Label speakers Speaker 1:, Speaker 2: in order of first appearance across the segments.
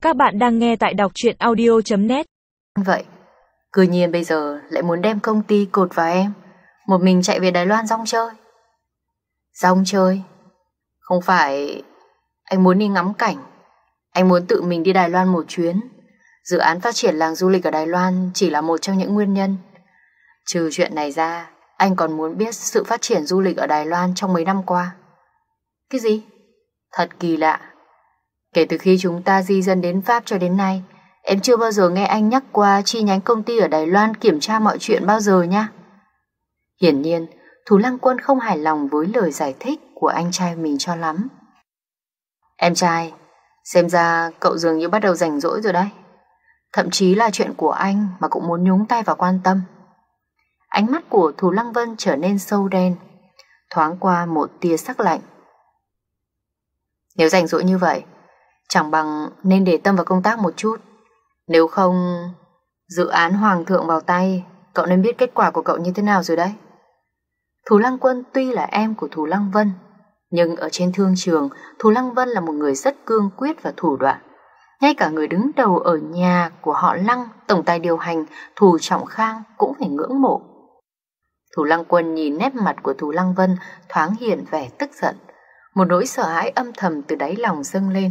Speaker 1: Các bạn đang nghe tại đọc truyện audio.net.
Speaker 2: Vậy, cứ nhiên bây giờ lại muốn đem công ty cột vào em, một mình chạy về Đài Loan rong chơi. Rong chơi? Không phải anh muốn đi ngắm cảnh, anh muốn tự mình đi Đài Loan một chuyến. Dự án phát triển làng du lịch ở Đài Loan chỉ là một trong những nguyên nhân. Trừ chuyện này ra, anh còn muốn biết sự phát triển du lịch ở Đài Loan trong mấy năm qua. Cái gì? Thật kỳ lạ. Kể từ khi chúng ta di dân đến Pháp cho đến nay, em chưa bao giờ nghe anh nhắc qua chi nhánh công ty ở Đài Loan kiểm tra mọi chuyện bao giờ nha. Hiển nhiên, Thù Lăng Quân không hài lòng với lời giải thích của anh trai mình cho lắm. Em trai, xem ra cậu dường như bắt đầu rảnh rỗi rồi đấy. Thậm chí là chuyện của anh mà cũng muốn nhúng tay vào quan tâm. Ánh mắt của Thù Lăng Vân trở nên sâu đen, thoáng qua một tia sắc lạnh. Nếu rảnh rỗi như vậy, chẳng bằng nên để tâm vào công tác một chút. Nếu không, dự án Hoàng thượng vào tay, cậu nên biết kết quả của cậu như thế nào rồi đấy. Thù Lăng Quân tuy là em của Thù Lăng Vân, nhưng ở trên thương trường, Thù Lăng Vân là một người rất cương quyết và thủ đoạn. Ngay cả người đứng đầu ở nhà của họ Lăng, tổng tài điều hành Thù Trọng Khang cũng phải ngưỡng mộ. Thù Lăng Quân nhìn nét mặt của Thù Lăng Vân thoáng hiện vẻ tức giận, một nỗi sợ hãi âm thầm từ đáy lòng dâng lên.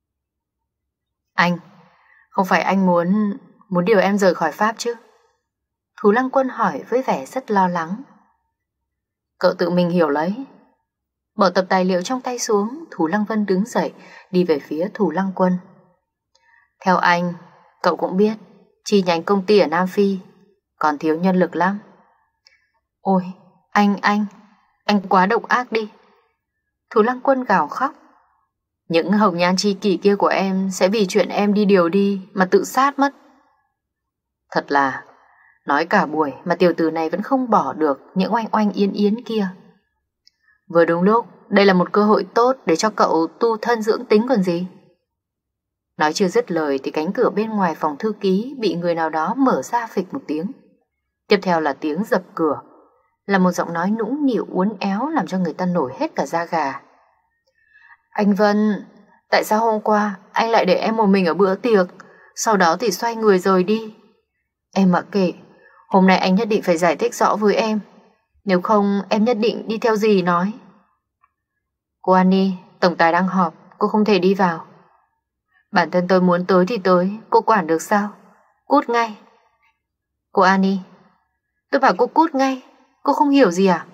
Speaker 2: Anh, không phải anh muốn điều em rời khỏi Pháp chứ? Thù Lăng Quân hỏi với vẻ rất lo lắng. Cậu tự mình hiểu lấy. Bỏ tập tài liệu trong tay xuống, Thù Lăng Vân đứng dậy, đi về phía Thù Lăng Quân. Theo anh, cậu cũng biết, chi nhánh công ty ở Nam Phi còn thiếu nhân lực lắm. Ôi, anh quá độc ác đi. Thù Lăng Quân gào khóc. Những hồng nhan tri kỷ kia của em sẽ vì chuyện em đi điều đi mà tự sát mất. Thật là, nói cả buổi mà tiểu tử này vẫn không bỏ được những oanh oanh yến yến kia. Vừa đúng lúc, đây là một cơ hội tốt để cho cậu tu thân dưỡng tính còn gì. Nói chưa dứt lời thì cánh cửa bên ngoài phòng thư ký bị người nào đó mở ra phịch một tiếng. Tiếp theo là tiếng dập cửa, là một giọng nói nũng nịu uốn éo làm cho người ta nổi hết cả da gà. Anh Vân, tại sao hôm qua anh lại để em một mình ở bữa tiệc, sau đó thì xoay người rời đi? Em mặc kệ, hôm nay anh nhất định phải giải thích rõ với em, nếu không em nhất định đi theo dì nói. Cô Annie, tổng tài đang họp, cô không thể đi vào. Bản thân tôi muốn tới thì tới, cô quản được sao? Cút ngay. Cô Annie, tôi bảo cô cút ngay, cô không hiểu gì à?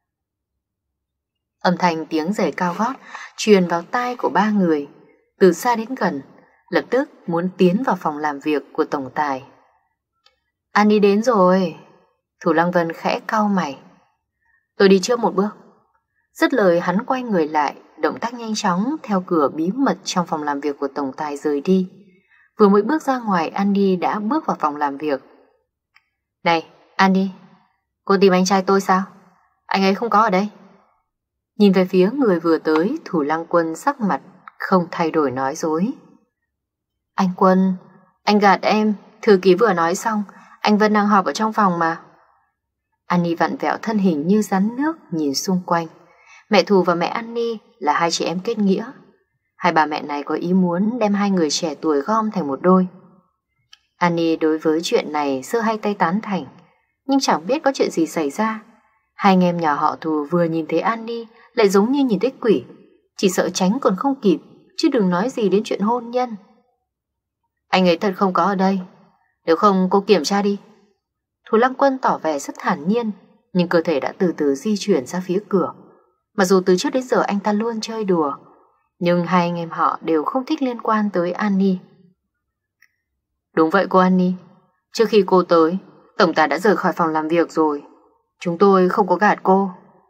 Speaker 2: Âm thanh tiếng giày cao gót truyền vào tai của ba người, từ xa đến gần, lập tức muốn tiến vào phòng làm việc của tổng tài. Annie đến rồi. Thù Lăng Vân khẽ cau mày. Tôi đi trước một bước. Dứt lời hắn quay người lại, động tác nhanh chóng theo cửa bí mật trong phòng làm việc của tổng tài rời đi. Vừa mới bước ra ngoài, Annie đã bước vào phòng làm việc. Này, Annie, cô tìm anh trai tôi sao? Anh ấy không có ở đây. Nhìn về phía người vừa tới, Thù Lăng Quân sắc mặt không thay đổi nói dối. Anh Quân, anh gạt em, thư ký vừa nói xong, anh Vân đang họp ở trong phòng mà. Annie vặn vẹo thân hình như rắn nước nhìn xung quanh. Mẹ Thù và mẹ Annie là hai chị em kết nghĩa. Hai bà mẹ này có ý muốn đem hai người trẻ tuổi gom thành một đôi. Annie đối với chuyện này giơ hai tay tán thành, nhưng chẳng biết có chuyện gì xảy ra. Hai anh em nhà họ Thù vừa nhìn thấy Annie lại giống như nhìn thấy quỷ, chỉ sợ tránh còn không kịp, chứ đừng nói gì đến chuyện hôn nhân. Anh ấy thật không có ở đây, nếu không cô kiểm tra đi. Thù Lăng Quân tỏ vẻ rất thản nhiên, nhưng cơ thể đã từ từ di chuyển ra phía cửa. Mặc dù từ trước đến giờ anh ta luôn chơi đùa, nhưng hai anh em họ đều không thích liên quan tới Annie. Đúng vậy cô Annie, trước khi cô tới, tổng tài đã rời khỏi phòng làm việc rồi. Chúng tôi không có gạt cô.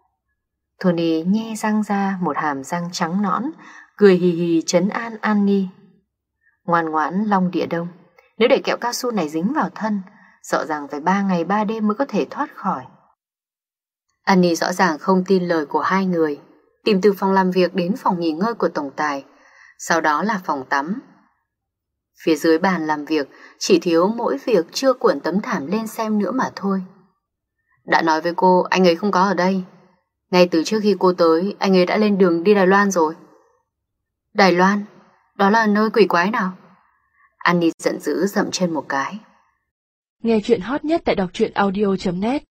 Speaker 2: Tony nhe răng ra một hàm răng trắng nõn, cười hì hì trấn an Annie. Ngoan ngoãn Long Địa Đông, nếu để kẹo cao su này dính vào thân, sợ rằng phải 3 ngày 3 đêm mới có thể thoát khỏi. Annie rõ ràng không tin lời của hai người, tìm từ phòng làm việc đến phòng nghỉ ngơi của tổng tài, sau đó là phòng tắm. Phía dưới bàn làm việc chỉ thiếu mỗi việc chưa cuộn tấm thảm lên xem nữa mà thôi. Đã nói với cô anh ấy không có ở đây. Ngay từ trước khi cô tới, anh ấy đã lên đường đi Đài Loan rồi. Đài Loan? Đó là nơi quỷ quái nào? Annie giận dữ dậm chân một cái.
Speaker 1: Nghe chuyện hot nhất tại đọc truyện audio.net